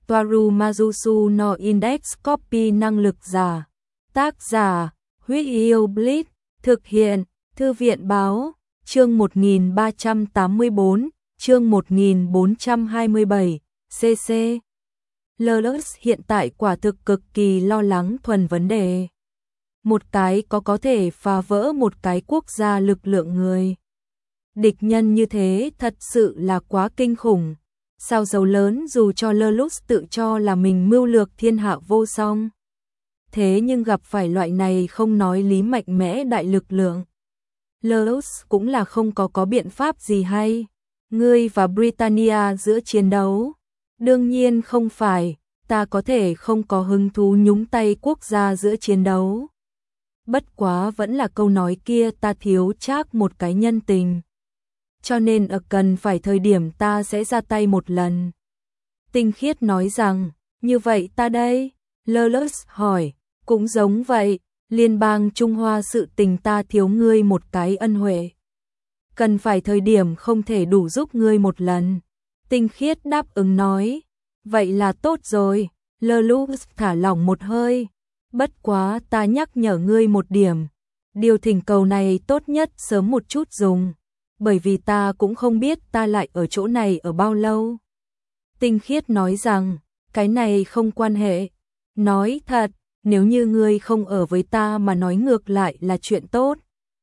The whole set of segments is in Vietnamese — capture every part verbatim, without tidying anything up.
Toaru Mazusu no Index Copy năng lực giả. Tác giả, Huyết Yêu Blitz, thực hiện, Thư viện báo, chương một nghìn ba trăm tám mươi bốn, chương một nghìn bốn trăm hai mươi bảy, xê xê. Lulus hiện tại quả thực cực kỳ lo lắng thuần vấn đề. Một cái có có thể phá vỡ một cái quốc gia lực lượng người. Địch nhân như thế thật sự là quá kinh khủng. Sao dầu lớn dù cho Lulus tự cho là mình mưu lược thiên hạ vô song. Thế nhưng gặp phải loại này không nói lý mạnh mẽ đại lực lượng. Lulus cũng là không có có biện pháp gì hay. Ngươi và Britannia giữa chiến đấu. Đương nhiên không phải, ta có thể không có hứng thú nhúng tay quốc gia giữa chiến đấu. Bất quá vẫn là câu nói kia, ta thiếu chắc một cái nhân tình. Cho nên ở cần phải thời điểm ta sẽ ra tay một lần. Tinh Khiết nói rằng, như vậy ta đây? Lulus hỏi, cũng giống vậy, liên bang Trung Hoa sự tình ta thiếu ngươi một cái ân huệ. Cần phải thời điểm không thể đủ giúp ngươi một lần. Tinh Khiết đáp ứng nói, vậy là tốt rồi. Lulus thả lỏng một hơi. Bất quá ta nhắc nhở ngươi một điểm. Điều thỉnh cầu này tốt nhất sớm một chút dùng. Bởi vì ta cũng không biết ta lại ở chỗ này ở bao lâu. Tinh Khiết nói rằng, cái này không quan hệ. Nói thật, nếu như ngươi không ở với ta mà nói ngược lại là chuyện tốt.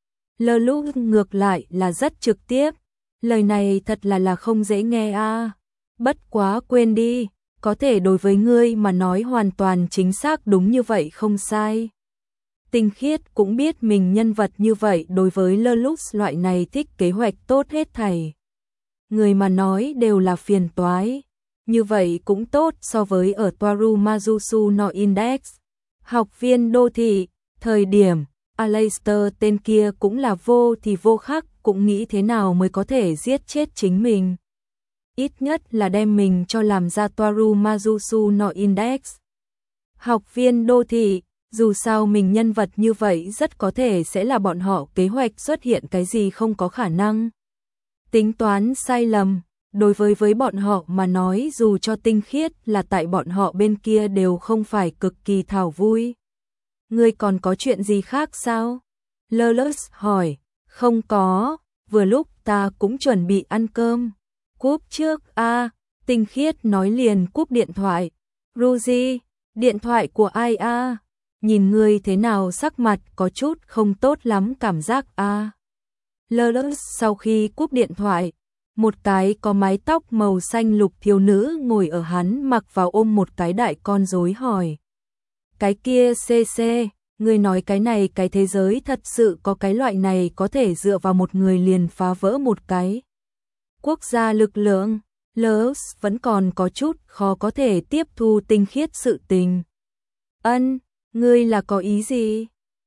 Lulus ngược lại là rất trực tiếp. Lời này thật là là không dễ nghe a. À. Bất quá quên đi, có thể đối với ngươi mà nói hoàn toàn chính xác đúng như vậy không sai. Tinh Khiết cũng biết mình nhân vật như vậy đối với Lulus loại này thích kế hoạch tốt hết thảy. Người mà nói đều là phiền toái. Như vậy cũng tốt so với ở Toaru Mazusu no Index. Học viên đô thị, thời điểm, Aleister tên kia cũng là vô thì vô khắc, cũng nghĩ thế nào mới có thể giết chết chính mình. Ít nhất là đem mình cho làm ra Toaru Mazusu no Index. Học viên đô thị, dù sao mình nhân vật như vậy rất có thể sẽ là bọn họ kế hoạch xuất hiện cái gì không có khả năng. Tính toán sai lầm, đối với với bọn họ mà nói dù cho Tinh Khiết là tại bọn họ bên kia đều không phải cực kỳ thảo vui. Ngươi còn có chuyện gì khác sao? Lulus hỏi, không có, vừa lúc ta cũng chuẩn bị ăn cơm. Cúp trước a. À, Tinh Khiết nói liền cúp điện thoại. Ruji, điện thoại của ai a? À? Nhìn ngươi thế nào sắc mặt có chút không tốt lắm cảm giác a. À? Lulus sau khi cúp điện thoại, một cái có mái tóc màu xanh lục thiếu nữ ngồi ở hắn mặc vào ôm một cái đại con rối hỏi. Cái kia xê xê, ngươi nói cái này cái thế giới thật sự có cái loại này có thể dựa vào một người liền phá vỡ một cái quốc gia lực lượng. Lulus vẫn còn có chút khó có thể tiếp thu Tinh Khiết sự tình. Ân, ngươi là có ý gì?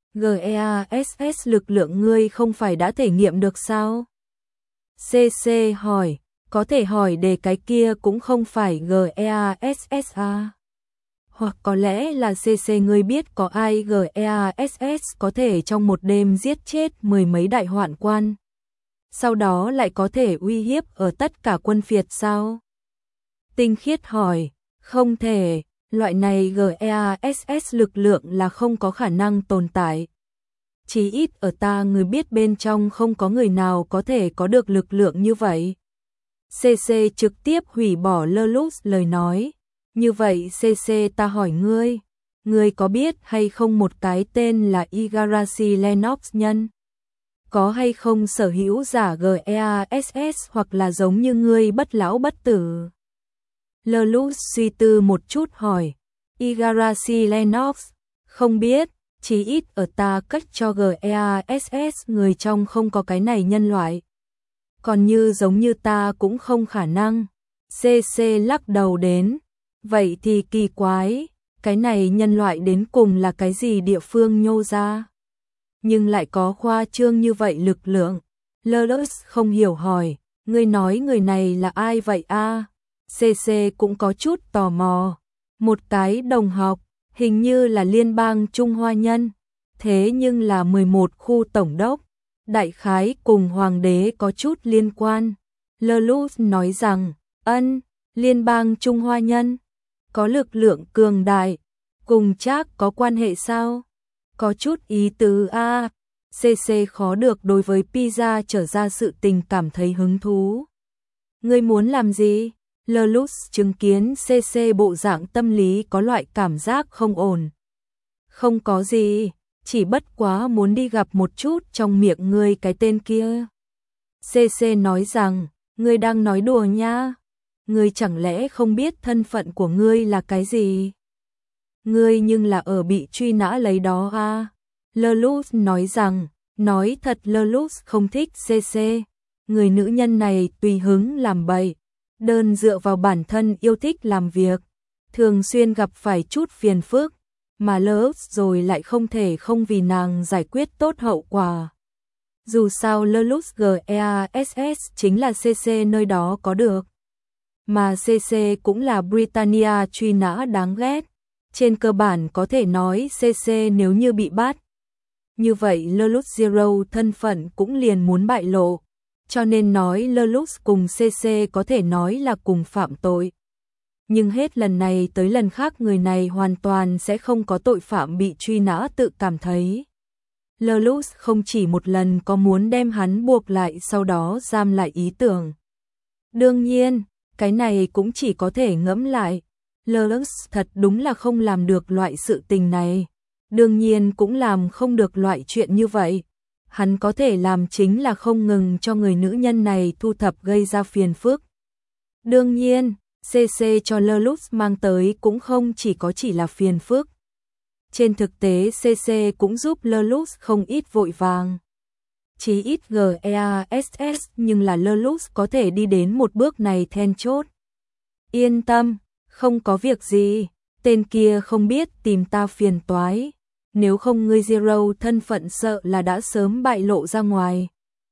GEASS lực lượng ngươi không phải đã thể nghiệm được sao? xê xê hỏi, có thể hỏi để cái kia cũng không phải GEASS à? Hoặc có lẽ là xê xê ngươi biết có ai GEASS có thể trong một đêm giết chết mười mấy đại hoạn quan. Sau đó lại có thể uy hiếp ở tất cả quân phiệt sao? Tinh Khiết hỏi, không thể, loại này GEASS lực lượng là không có khả năng tồn tại. Chỉ ít ở ta người biết bên trong không có người nào có thể có được lực lượng như vậy. xê xê trực tiếp hủy bỏ Lulus lời nói. Như vậy xê xê ta hỏi ngươi, ngươi có biết hay không một cái tên là Igarashi Lennox nhân? Có hay không sở hữu giả GEASS hoặc là giống như ngươi bất lão bất tử? Lulus suy tư một chút hỏi, Igarashi Lennox, không biết, chỉ ít ở ta cách cho GEASS người trong không có cái này nhân loại. Còn như giống như ta cũng không khả năng. xê xê lắc đầu đến, vậy thì kỳ quái, cái này nhân loại đến cùng là cái gì địa phương nhô ra? Nhưng lại có khoa trương như vậy lực lượng. Lulus không hiểu hỏi, ngươi nói người này là ai vậy a? À? xê xê cũng có chút tò mò. Một cái đồng học, hình như là liên bang Trung Hoa nhân, thế nhưng là mười một khu tổng đốc, đại khái cùng hoàng đế có chút liên quan. Lulus nói rằng, ân, liên bang Trung Hoa nhân. có lực lượng cường đại, cùng Trác có quan hệ sao? Có chút ý tứ a. À. xê xê khó được đối với pizza trở ra sự tình cảm thấy hứng thú. Ngươi muốn làm gì? Lelouch chứng kiến xê xê bộ dạng tâm lý có loại cảm giác không ổn. Không có gì, chỉ bất quá muốn đi gặp một chút trong miệng ngươi cái tên kia. xê xê nói rằng, ngươi đang nói đùa nha. Ngươi chẳng lẽ không biết thân phận của ngươi là cái gì? Ngươi nhưng là ở bị truy nã lấy đó à? Lelouch nói rằng, nói thật Lelouch không thích xê xê. Người nữ nhân này tùy hứng làm bậy, đơn dựa vào bản thân yêu thích làm việc, thường xuyên gặp phải chút phiền phức, mà Lelouch rồi lại không thể không vì nàng giải quyết tốt hậu quả. Dù sao Lelouch gass chính là xê xê nơi đó có được, mà xê xê cũng là Britannia truy nã đáng ghét. Trên cơ bản có thể nói xê xê nếu như bị bắt, như vậy Lelouch Zero thân phận cũng liền muốn bại lộ, cho nên nói Lelouch cùng xê xê có thể nói là cùng phạm tội. Nhưng hết lần này tới lần khác người này hoàn toàn sẽ không có tội phạm bị truy nã tự cảm thấy. Lelouch không chỉ một lần có muốn đem hắn buộc lại sau đó giam lại ý tưởng. Đương nhiên, cái này cũng chỉ có thể ngẫm lại. Lelouch thật đúng là không làm được loại sự tình này. Đương nhiên cũng làm không được loại chuyện như vậy. Hắn có thể làm chính là không ngừng cho người nữ nhân này thu thập gây ra phiền phức. Đương nhiên, xê xê cho Lelouch mang tới cũng không chỉ có chỉ là phiền phức. Trên thực tế xê xê cũng giúp Lelouch không ít vội vàng. Chí ít gass nhưng là Lelouch có thể đi đến một bước này then chốt. Yên tâm, không có việc gì, tên kia không biết tìm ta phiền toái. Nếu không ngươi Zero thân phận sợ là đã sớm bại lộ ra ngoài.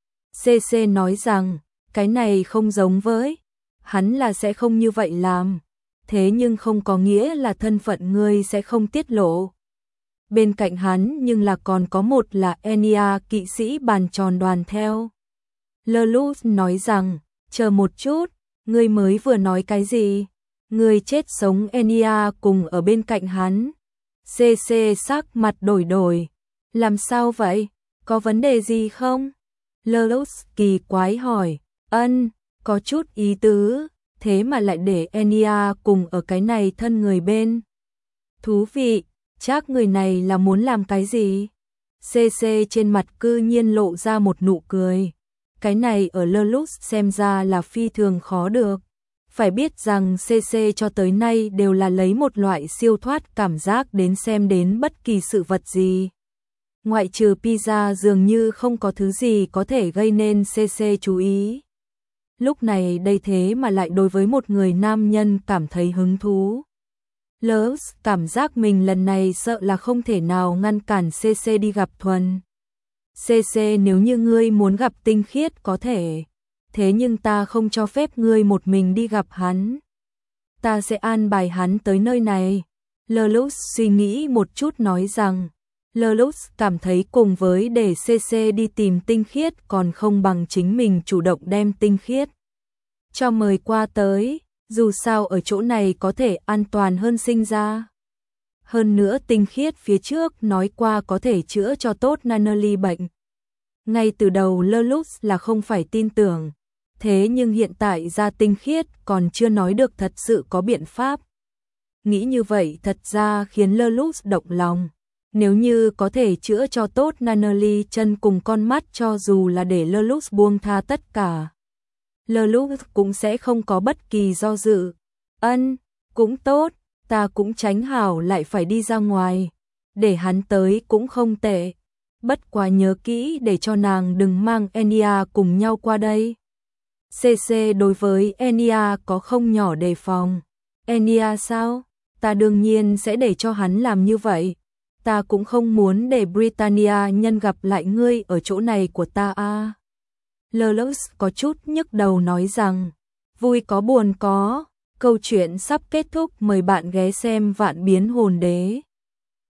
xê xê nói rằng, cái này không giống với, hắn là sẽ không như vậy làm. Thế nhưng không có nghĩa là thân phận ngươi sẽ không tiết lộ. Bên cạnh hắn nhưng là còn có một là Enya kỵ sĩ bàn tròn đoàn theo. Lelouch nói rằng, chờ một chút, ngươi mới vừa nói cái gì? Ngươi chết sống Enya cùng ở bên cạnh hắn. xê xê sắc mặt đổi đổi. Làm sao vậy? Có vấn đề gì không? Lelouch kỳ quái hỏi. Ân, có chút ý tứ, thế mà lại để Enya cùng ở cái này thân người bên. Thú vị, chắc người này là muốn làm cái gì? xê xê trên mặt cư nhiên lộ ra một nụ cười. Cái này ở Lelouch xem ra là phi thường khó được. Phải biết rằng xê xê cho tới nay đều là lấy một loại siêu thoát cảm giác đến xem đến bất kỳ sự vật gì. Ngoại trừ pizza dường như không có thứ gì có thể gây nên xê xê chú ý. Lúc này đây thế mà lại đối với một người nam nhân cảm thấy hứng thú. Lelouch cảm giác mình lần này sợ là không thể nào ngăn cản xê xê đi gặp Thuần. xê xê nếu như ngươi muốn gặp tinh khiết có thể. Thế nhưng ta không cho phép ngươi một mình đi gặp hắn. Ta sẽ an bài hắn tới nơi này. Lelouch suy nghĩ một chút nói rằng, Lelouch cảm thấy cùng với để xê xê đi tìm tinh khiết còn không bằng chính mình chủ động đem tinh khiết cho mời qua tới, dù sao ở chỗ này có thể an toàn hơn sinh ra. Hơn nữa tinh khiết phía trước nói qua có thể chữa cho tốt Nunnally bệnh. Ngay từ đầu Lelouch là không phải tin tưởng. Thế nhưng hiện tại ra tinh khiết còn chưa nói được thật sự có biện pháp. Nghĩ như vậy thật ra khiến Lelouch động lòng. Nếu như có thể chữa cho tốt Nunnally chân cùng con mắt cho dù là để Lelouch buông tha tất cả. Lelouch cũng sẽ không có bất kỳ do dự. Ân, cũng tốt, ta cũng tránh hảo lại phải đi ra ngoài. Để hắn tới cũng không tệ. Bất quá nhớ kỹ để cho nàng đừng mang Enya cùng nhau qua đây. xê xê đối với Enya có không nhỏ đề phòng. Enya sao? Ta đương nhiên sẽ để cho hắn làm như vậy. Ta cũng không muốn để Britannia nhân gặp lại ngươi ở chỗ này của ta a. À. Lelouch có chút nhức đầu nói rằng, vui có buồn có, câu chuyện sắp kết thúc, mời bạn ghé xem Vạn Biến Hồn Đế.